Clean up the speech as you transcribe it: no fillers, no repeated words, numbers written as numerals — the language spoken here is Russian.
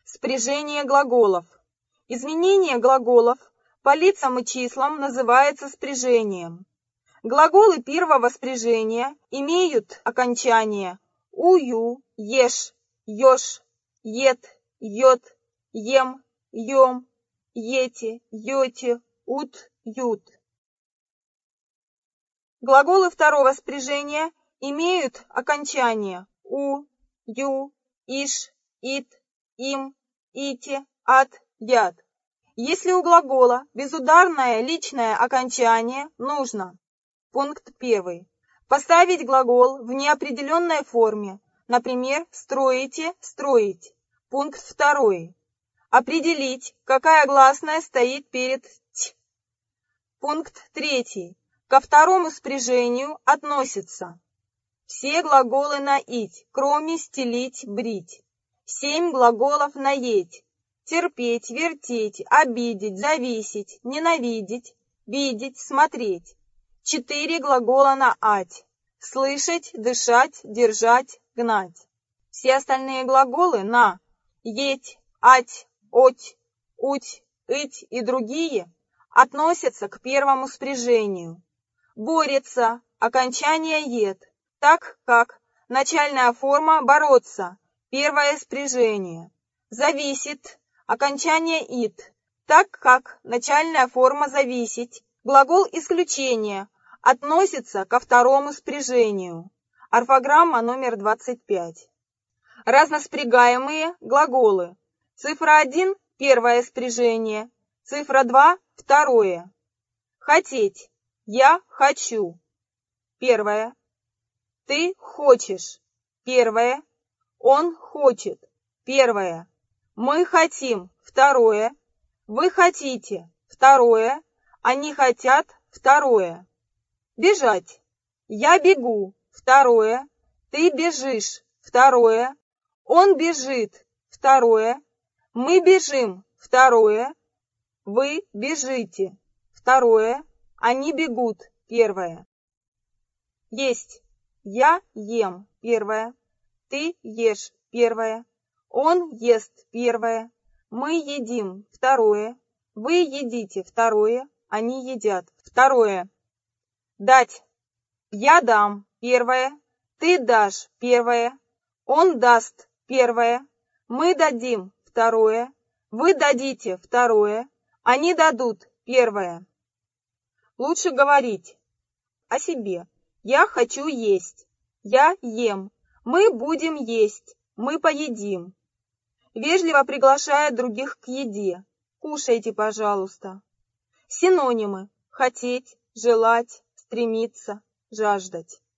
Спряжение глаголов. Изменение глаголов по лицам и числам называется спряжением. Глаголы первого спряжения имеют окончание ую, ешь, ешь, ед, ед, ем, ем, ете, ете, ут, ют. Глаголы второго спряжения имеют окончание у, ю, иш, ит, им, ите, ат, яд. Если у глагола безударное личное окончание, нужно: пункт 1. Поставить глагол в неопределенной форме, например, строите, строить. Пункт 2. Определить, какая гласная стоит перед т. Пункт 3. Ко второму спряжению относятся все глаголы на ить, кроме стелить, брить. 7 глаголов на еть: терпеть, вертеть, обидеть, зависеть, ненавидеть, видеть, смотреть. 4 глагола на ать: слышать, дышать, держать, гнать. Все остальные глаголы на еть, ать, оть, уть, ыть и другие относятся к первому спряжению. Борется, окончание ед, так как начальная форма бороться, первое спряжение. Зависит, окончание ит, так как начальная форма зависеть, глагол исключения, относится ко второму спряжению. Орфограмма номер 25. Разноспрягаемые глаголы. Цифра 1 – первое спряжение, цифра 2 – второе. Хотеть. Я хочу. Первое. Ты хочешь. Первое. Он хочет. Первое. Мы хотим. Второе. Вы хотите. Второе. Они хотят. Второе. Бежать. Я бегу. Второе. Ты бежишь. Второе. Он бежит. Второе. Мы бежим. Второе. Вы бежите. Второе. Они бегут. Первое. Есть. Я ем. Первое. Ты ешь. Первое. Он ест. Первое. Мы едим. Второе. Вы едите. Второе. Они едят. Второе. Дать. Я дам. Первое. Ты дашь. Первое. Он даст. Первое. Мы дадим. Второе. Вы дадите. Второе. Они дадут. Первое. Лучше говорить о себе. Я хочу есть. Я ем. Мы будем есть. Мы поедим. Вежливо приглашая других к еде. Кушайте, пожалуйста. Синонимы: хотеть, желать, стремиться, жаждать.